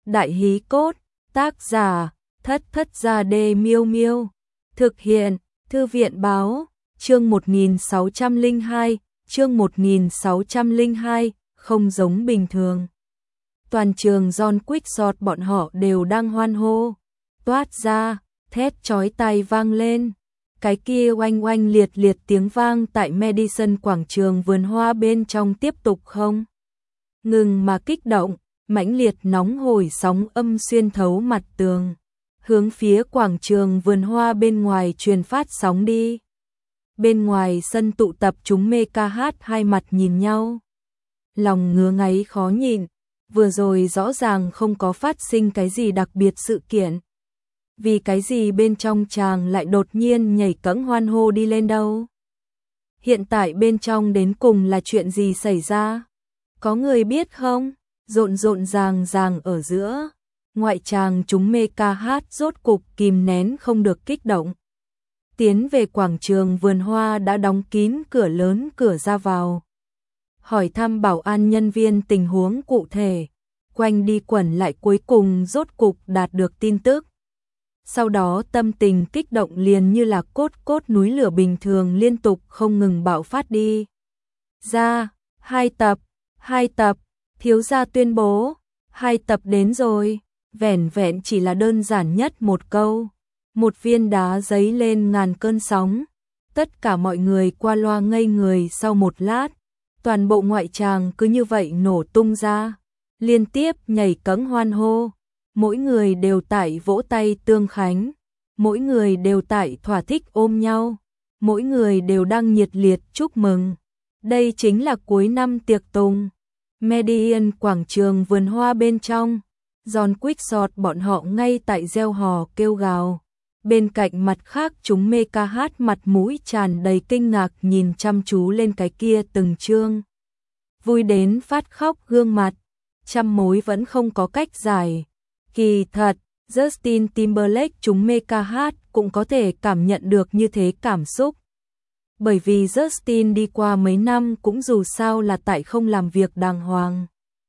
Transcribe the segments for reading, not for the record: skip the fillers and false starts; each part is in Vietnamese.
Đại hí cốt, tác giả, Thất Thất Gia Đê Miêu Miêu. Thực hiện, Thư viện báo, chương 1602, chương 1602, không giống bình thường. Toàn trường John Quick bọn họ đều đang hoan hô, toát ra, thét chói tai vang lên. Cái kia oanh oanh liệt liệt tiếng vang tại Madison quảng trường vườn hoa bên trong tiếp tục không ngừng mà kích động, mãnh liệt nóng hổi sóng âm xuyên thấu mặt tường, hướng phía quảng trường vườn hoa bên ngoài truyền phát sóng đi. Bên ngoài sân tụ tập chúng mê ca hát hai mặt nhìn nhau, lòng ngứa ngáy khó nhịn, vừa rồi rõ ràng không có phát sinh cái gì đặc biệt sự kiện. Vì cái gì bên trong chàng lại đột nhiên nhảy cẫng hoan hô đi lên đâu? Hiện tại bên trong đến cùng là chuyện gì xảy ra? Có người biết không? Rộn rộn ràng ràng ở giữa, ngoại tràng chúng mê ca hát rốt cục kìm nén không được kích động. Tiến về quảng trường vườn hoa đã đóng kín cửa lớn cửa ra vào. Hỏi thăm bảo an nhân viên tình huống cụ thể, quanh đi quẩn lại cuối cùng rốt cục đạt được tin tức. Sau đó tâm tình kích động liền như là cốt cốt núi lửa bình thường liên tục không ngừng bạo phát đi. Ra, 2 tập, thiếu gia tuyên bố, 2 tập đến rồi, vẻn vẹn chỉ là đơn giản nhất một câu. Một viên đá giấy lên ngàn cơn sóng, tất cả mọi người qua loa ngây người sau một lát, toàn bộ ngoại tràng cứ như vậy nổ tung ra, liên tiếp nhảy cẫng hoan hô. Mỗi người đều tại vỗ tay tương khánh, mỗi người đều tại thỏa thích ôm nhau, mỗi người đều đang nhiệt liệt chúc mừng. Đây chính là cuối năm tiệc tùng. Madison quảng trường vườn hoa bên trong, John Quick bọn họ ngay tại reo hò kêu gào. Bên cạnh mặt khác chúng mê ca hát mặt mũi tràn đầy kinh ngạc nhìn chăm chú lên cái kia từng chương. Vui đến phát khóc gương mặt, trăm mối vẫn không có cách giải. Kỳ thật, Justin Timberlake chúng mê ca hát cũng có thể cảm nhận được như thế cảm xúc. Bởi vì Justin đi qua mấy năm cũng dù sao là tại không làm việc đàng hoàng.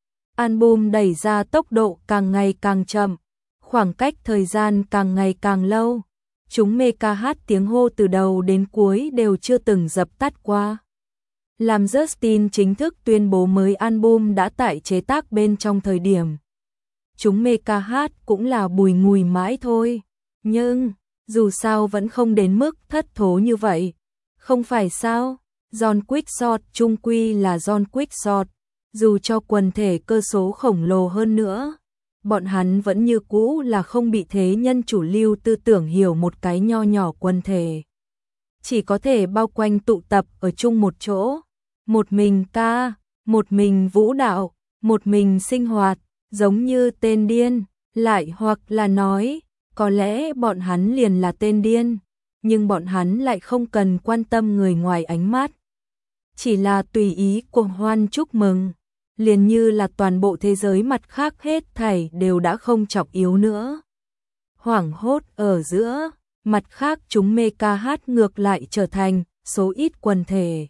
Album đẩy ra tốc độ càng ngày càng chậm, khoảng cách thời gian càng ngày càng lâu. Chúng mê ca hát tiếng hô từ đầu đến cuối đều chưa từng dập tắt qua. Làm Justin chính thức tuyên bố mới album đã tại chế tác bên trong thời điểm. Chúng mê ca hát cũng là bùi ngùi mãi thôi, nhưng dù sao vẫn không đến mức thất thố như vậy. Không phải sao? John Quick chung quy là John Quick, dù cho quần thể cơ số khổng lồ hơn nữa, bọn hắn vẫn như cũ là không bị thế nhân chủ lưu tư tưởng hiểu một cái nho nhỏ quần thể. Chỉ có thể bao quanh tụ tập ở chung một chỗ, một mình ca, một mình vũ đạo, một mình sinh hoạt. Giống như tên điên, lại hoặc là nói, có lẽ bọn hắn liền là tên điên, nhưng bọn hắn lại không cần quan tâm người ngoài ánh mắt. Chỉ là tùy ý cuồng hoan chúc mừng, liền như là toàn bộ thế giới mặt khác hết thảy đều đã không trọng yếu nữa. Hoảng hốt ở giữa, mặt khác chúng mê ca hát ngược lại trở thành số ít quần thể.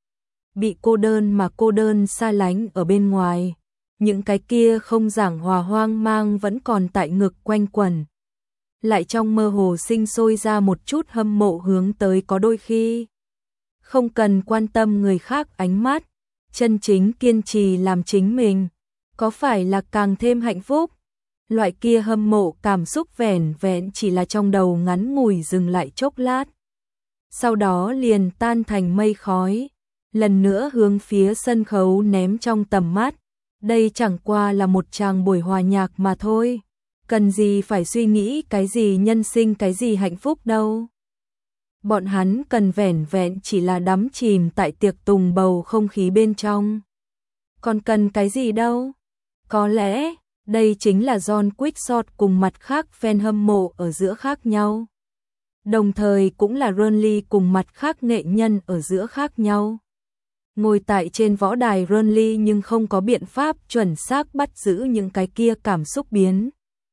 Bị cô đơn mà cô đơn xa lánh ở bên ngoài. Những cái kia không giảng hòa hoang mang vẫn còn tại ngực quanh quẩn. Lại trong mơ hồ sinh sôi ra một chút hâm mộ hướng tới có đôi khi. Không cần quan tâm người khác ánh mắt, chân chính kiên trì làm chính mình, có phải là càng thêm hạnh phúc? Loại kia hâm mộ cảm xúc vẻn vẹn chỉ là trong đầu ngắn ngủi dừng lại chốc lát. Sau đó liền tan thành mây khói, lần nữa hướng phía sân khấu ném trong tầm mắt. Đây chẳng qua là một tràng buổi hòa nhạc mà thôi, cần gì phải suy nghĩ cái gì nhân sinh cái gì hạnh phúc đâu. Bọn hắn cần vẻn vẹn chỉ là đắm chìm tại tiệc tùng bầu không khí bên trong. Còn cần cái gì đâu? Có lẽ, đây chính là John Quick cùng mặt khác fan hâm mộ ở giữa khác nhau. Đồng thời cũng là Ronly cùng mặt khác nghệ nhân ở giữa khác nhau. Ngồi tại trên võ đài Ronly nhưng không có biện pháp chuẩn xác bắt giữ những cái kia cảm xúc biến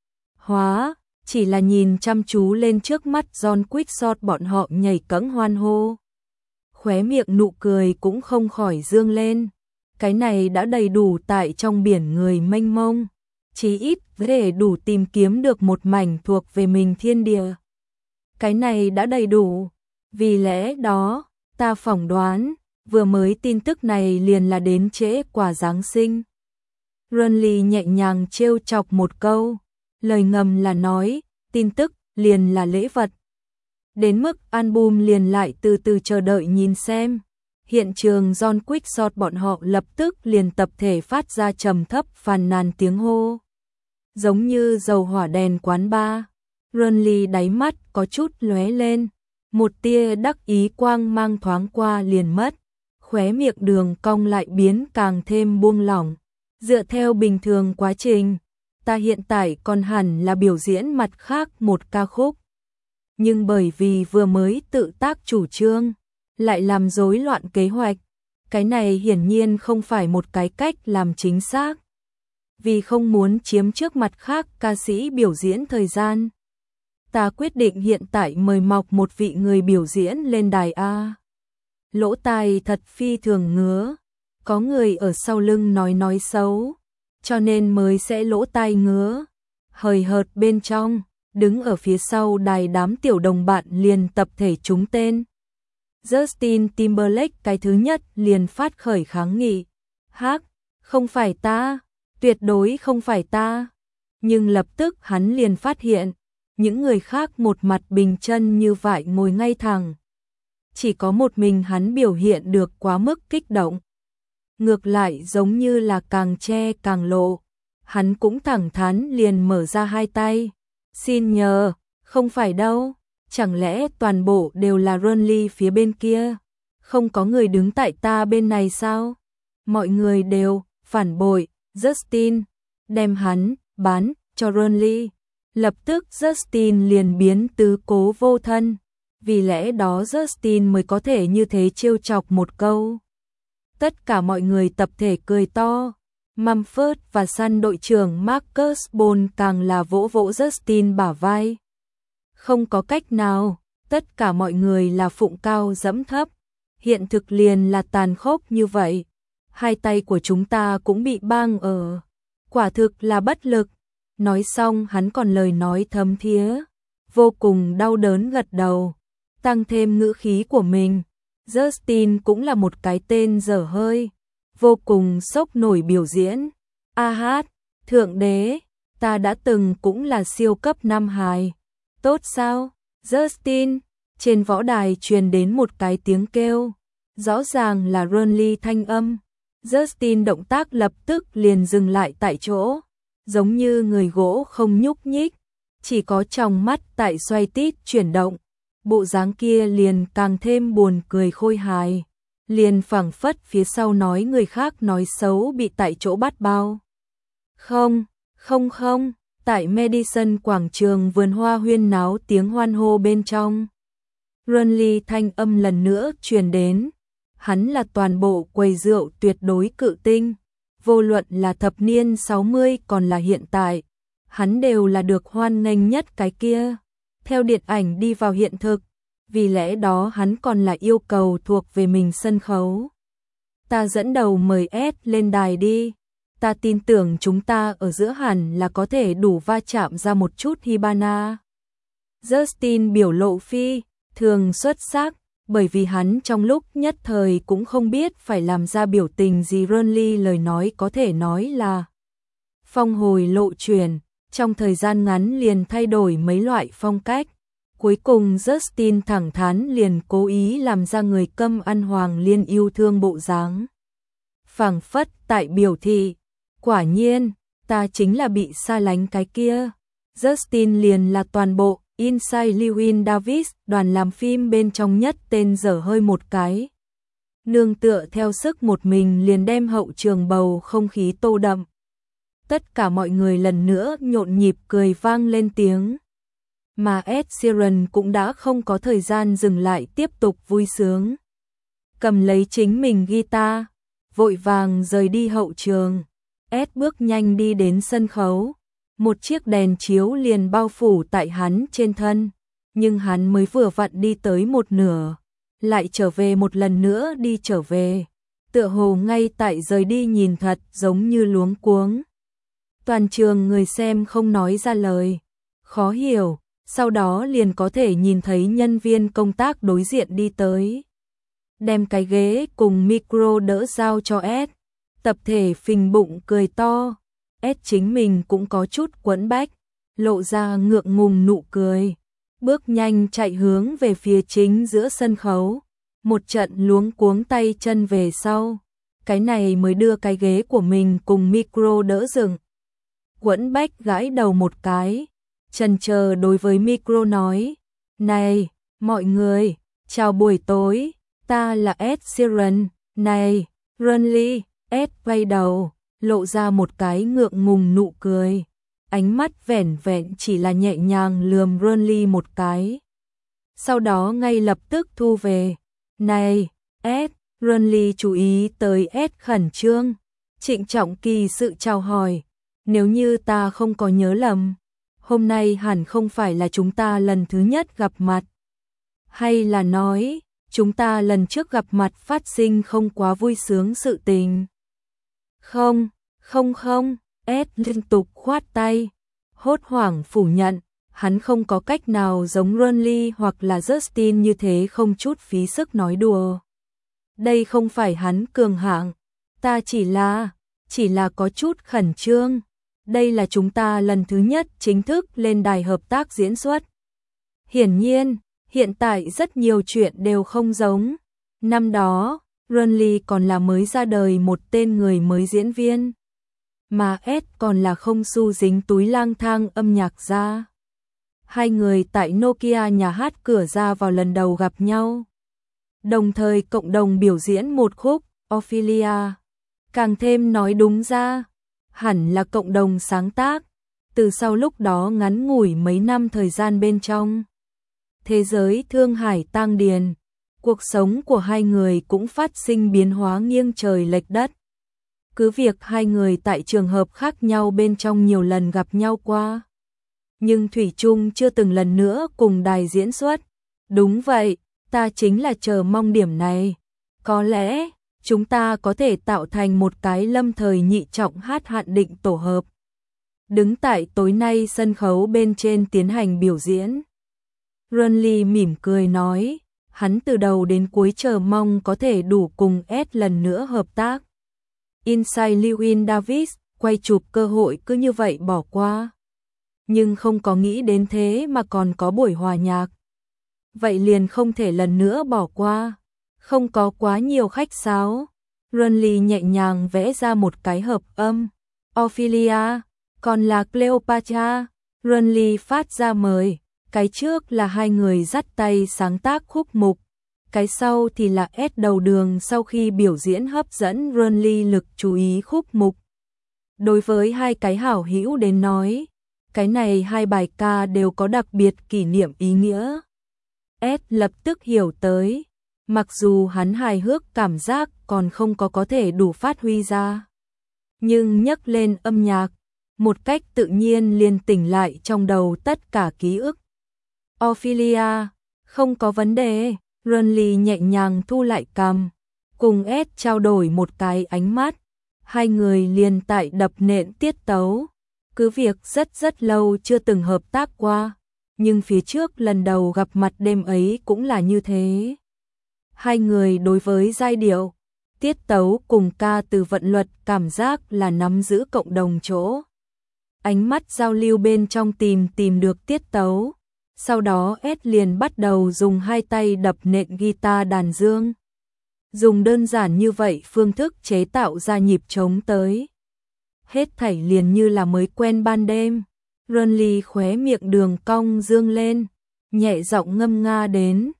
hóa, chỉ là nhìn chăm chú lên trước mắt John Quick bọn họ nhảy cẫng hoan hô. Khóe miệng nụ cười cũng không khỏi dương lên, cái này đã đầy đủ tại trong biển người mênh mông. chí ít để đủ tìm kiếm được một mảnh thuộc về mình thiên địa. Cái này đã đầy đủ, vì lẽ đó, ta phỏng đoán, vừa mới tin tức này liền là đến trễ quả Giáng sinh. Renly nhẹ nhàng trêu chọc một câu, lời ngầm là nói, tin tức liền là lễ vật. Đến mức album liền lại từ từ chờ đợi nhìn xem. Hiện trường John Quickshot bọn họ lập tức liền tập thể phát ra trầm thấp phàn nàn tiếng hô. Giống như dầu hỏa đèn quán bar. Renly đáy mắt có chút lóe lên, một tia đắc ý quang mang thoáng qua liền mất, khóe miệng đường cong lại biến càng thêm buông lỏng. Dựa theo bình thường quá trình, ta hiện tại còn hẳn là biểu diễn mặt khác một ca khúc. Nhưng bởi vì vừa mới tự tác chủ trương, lại làm rối loạn kế hoạch, cái này hiển nhiên không phải một cái cách làm chính xác. Vì không muốn chiếm trước mặt khác ca sĩ biểu diễn thời gian, ta quyết định hiện tại mời mọc một vị người biểu diễn lên đài A. Lỗ tai thật phi thường ngứa, có người ở sau lưng nói xấu, cho nên mới sẽ lỗ tai ngứa. Hời hợt bên trong, đứng ở phía sau đài đám tiểu đồng bạn liền tập thể trúng tên. Justin Timberlake cái thứ nhất liền phát khởi kháng nghị. Hắc, không phải ta, tuyệt đối không phải ta. Nhưng lập tức hắn liền phát hiện, những người khác một mặt bình chân như vậy ngồi ngay thẳng. Chỉ có một mình hắn biểu hiện được quá mức kích động. Ngược lại giống như là càng che càng lộ. Hắn cũng thẳng thắn liền mở ra hai tay. Xin nhờ, không phải đâu. Chẳng lẽ toàn bộ đều là Renly phía bên kia? Không có người đứng tại ta bên này sao? Mọi người đều phản bội Justin, đem hắn bán cho Renly. Lập tức Justin liền biến tứ cố vô thân. Vì lẽ đó Justin mới có thể như thế trêu chọc một câu. Tất cả mọi người tập thể cười to. Mumford và săn đội trưởng Marcus Bone càng là vỗ vỗ Justin bả vai. Không có cách nào, tất cả mọi người là phụng cao dẫm thấp. Hiện thực liền là tàn khốc như vậy. Hai tay của chúng ta cũng bị băng ở. Quả thực là bất lực. Nói xong hắn còn lời nói thấm thía. Vô cùng đau đớn gật đầu. Tăng thêm ngữ khí của mình. Justin cũng là một cái tên dở hơi. Vô cùng sốc nổi biểu diễn. A hát, thượng đế, ta đã từng cũng là siêu cấp nam hài. Tốt sao, Justin? Trên võ đài truyền đến một cái tiếng kêu. Rõ ràng là Renly thanh âm. Justin động tác lập tức liền dừng lại tại chỗ. Giống như người gỗ không nhúc nhích. Chỉ có trong mắt tại xoay tít chuyển động. Bộ dáng kia liền càng thêm buồn cười khôi hài. Liền phảng phất phía sau nói người khác nói xấu bị tại chỗ bắt bao. Không, tại Madison quảng trường vườn hoa huyên náo tiếng hoan hô bên trong. Renly thanh âm lần nữa truyền đến. Hắn là toàn bộ quầy rượu tuyệt đối cự tinh. Vô luận là thập niên 60 còn là hiện tại. Hắn đều là được hoan nghênh nhất cái kia. Theo điện ảnh đi vào hiện thực. Vì lẽ đó hắn còn là yêu cầu thuộc về mình sân khấu. Ta dẫn đầu mời Ed lên đài đi. Ta tin tưởng chúng ta ở giữa hẳn là có thể đủ va chạm ra một chút Hibana. Justin biểu lộ phi thường xuất sắc, bởi vì hắn trong lúc nhất thời cũng không biết phải làm ra biểu tình gì. Renly lời nói có thể nói là phong hồi lộ chuyển, trong thời gian ngắn liền thay đổi mấy loại phong cách. Cuối cùng Justin thẳng thắn liền cố ý làm ra người câm ăn hoàng liên yêu thương bộ dáng. Phảng phất tại biểu thị, quả nhiên, ta chính là bị xa lánh cái kia. Justin liền là toàn bộ Inside Llewyn Davis đoàn làm phim bên trong nhất tên dở hơi một cái. Nương tựa theo sức một mình liền đem hậu trường bầu không khí tô đậm. Tất cả mọi người lần nữa nhộn nhịp cười vang lên tiếng. Mà Ed Sheeran cũng đã không có thời gian dừng lại tiếp tục vui sướng. Cầm lấy chính mình guitar, vội vàng rời đi hậu trường. Ed bước nhanh đi đến sân khấu. Một chiếc đèn chiếu liền bao phủ tại hắn trên thân. Nhưng hắn mới vừa vặn đi tới một nửa. Lại trở về một lần nữa đi trở về. Tựa hồ ngay tại rời đi nhìn thật giống như luống cuống. Toàn trường người xem không nói ra lời, khó hiểu, sau đó liền có thể nhìn thấy nhân viên công tác đối diện đi tới. Đem cái ghế cùng micro đỡ giao cho S. Tập thể phình bụng cười to, S chính mình cũng có chút quẫn bách, lộ ra ngượng ngùng nụ cười. Bước nhanh chạy hướng về phía chính giữa sân khấu, một trận luống cuống tay chân về sau, cái này mới đưa cái ghế của mình cùng micro đỡ dựng. Quẫn bách gãi đầu một cái, chần chờ đối với micro nói, này, mọi người, chào buổi tối, ta là Ed Sheeran, này, Runly, Ed quay đầu, lộ ra một cái ngượng ngùng nụ cười. Ánh mắt vẻn vẹn chỉ là nhẹ nhàng lườm Runly một cái. Sau đó ngay lập tức thu về. Này, Ed, Runly chú ý tới Ed khẩn trương, trịnh trọng kỳ sự chào hỏi. Nếu như ta không có nhớ lầm, hôm nay hẳn không phải là chúng ta lần thứ nhất gặp mặt. Hay là nói, chúng ta lần trước gặp mặt phát sinh không quá vui sướng sự tình. Không, Ed liên tục khoát tay, hốt hoảng phủ nhận, hắn không có cách nào giống Runly hoặc là Justin như thế không chút phí sức nói đùa. Đây không phải hắn cường hạng, ta chỉ là có chút khẩn trương. Đây là chúng ta lần thứ nhất chính thức lên đài hợp tác diễn xuất. Hiển nhiên, hiện tại rất nhiều chuyện đều không giống. Năm đó, Runly còn là mới ra đời một tên người mới diễn viên, mà Ed còn là không xu dính túi lang thang âm nhạc ra. Hai người tại Nokia nhà hát cửa ra vào lần đầu gặp nhau, đồng thời cộng đồng biểu diễn một khúc Ophelia. Càng thêm nói đúng ra, hẳn là cộng đồng sáng tác. Từ sau lúc đó ngắn ngủi mấy năm thời gian bên trong thế giới thương hải tang điền, cuộc sống của hai người cũng phát sinh biến hóa nghiêng trời lệch đất. Cứ việc hai người tại trường hợp khác nhau bên trong nhiều lần gặp nhau qua, nhưng thủy chung chưa từng lần nữa cùng đài diễn xuất. Đúng vậy, ta chính là chờ mong điểm này. Có lẽ chúng ta có thể tạo thành một cái lâm thời nhị trọng hát hạn định tổ hợp. Đứng tại tối nay sân khấu bên trên tiến hành biểu diễn, Runly mỉm cười nói, hắn từ đầu đến cuối chờ mong có thể đủ cùng Ed lần nữa hợp tác. Inside Llewyn Davis quay chụp cơ hội cứ như vậy bỏ qua, nhưng không có nghĩ đến thế mà còn có buổi hòa nhạc. Vậy liền không thể lần nữa bỏ qua. Không có quá nhiều khách sáo. Runly nhẹ nhàng vẽ ra một cái hợp âm. Ophelia, còn là Cleopatra. Runly phát ra mời. Cái trước là hai người dắt tay sáng tác khúc mục. Cái sau thì là Ed đầu đường sau khi biểu diễn hấp dẫn Runly lực chú ý khúc mục. Đối với hai cái hảo hữu đến nói, cái này hai bài ca đều có đặc biệt kỷ niệm ý nghĩa. Ed lập tức hiểu tới, mặc dù hắn hài hước cảm giác còn không có thể đủ phát huy ra, nhưng nhắc lên âm nhạc, một cách tự nhiên liền tỉnh lại trong đầu tất cả ký ức. Ophelia, không có vấn đề. Runly nhẹ nhàng thu lại cằm, cùng Ed trao đổi một cái ánh mắt, hai người liền tại đập nện tiết tấu. Cứ việc rất lâu chưa từng hợp tác qua, nhưng phía trước lần đầu gặp mặt đêm ấy cũng là như thế. Hai người đối với giai điệu, tiết tấu cùng ca từ vận luật cảm giác là nắm giữ cộng đồng chỗ. Ánh mắt giao lưu bên trong tìm được tiết tấu. Sau đó Ed liền bắt đầu dùng hai tay đập nện guitar đàn dương. Dùng đơn giản như vậy phương thức chế tạo ra nhịp trống tới. Hết thảy liền như là mới quen ban đêm. Runly khóe miệng đường cong dương lên, nhẹ giọng ngâm nga đến.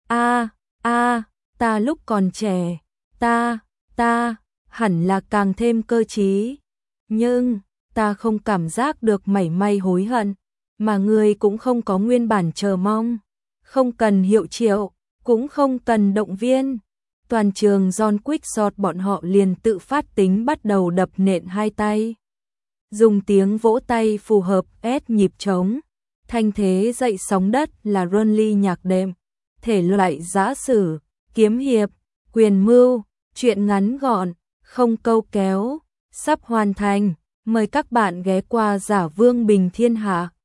Ta lúc còn trẻ, ta, hẳn là càng thêm cơ trí. Nhưng, ta không cảm giác được mảy may hối hận. Mà người cũng không có nguyên bản chờ mong, không cần hiệu triệu, cũng không cần động viên. Toàn trường John Quickshot bọn họ liền tự phát tính bắt đầu đập nện hai tay. Dùng tiếng vỗ tay phù hợp ép nhịp trống. Thanh thế dậy sóng đất là Runly nhạc đệm. Thể loại giã sử, kiếm hiệp, quyền mưu, chuyện ngắn gọn, không câu kéo, sắp hoàn thành. Mời các bạn ghé qua Giả Vương Bình Thiên Hạ.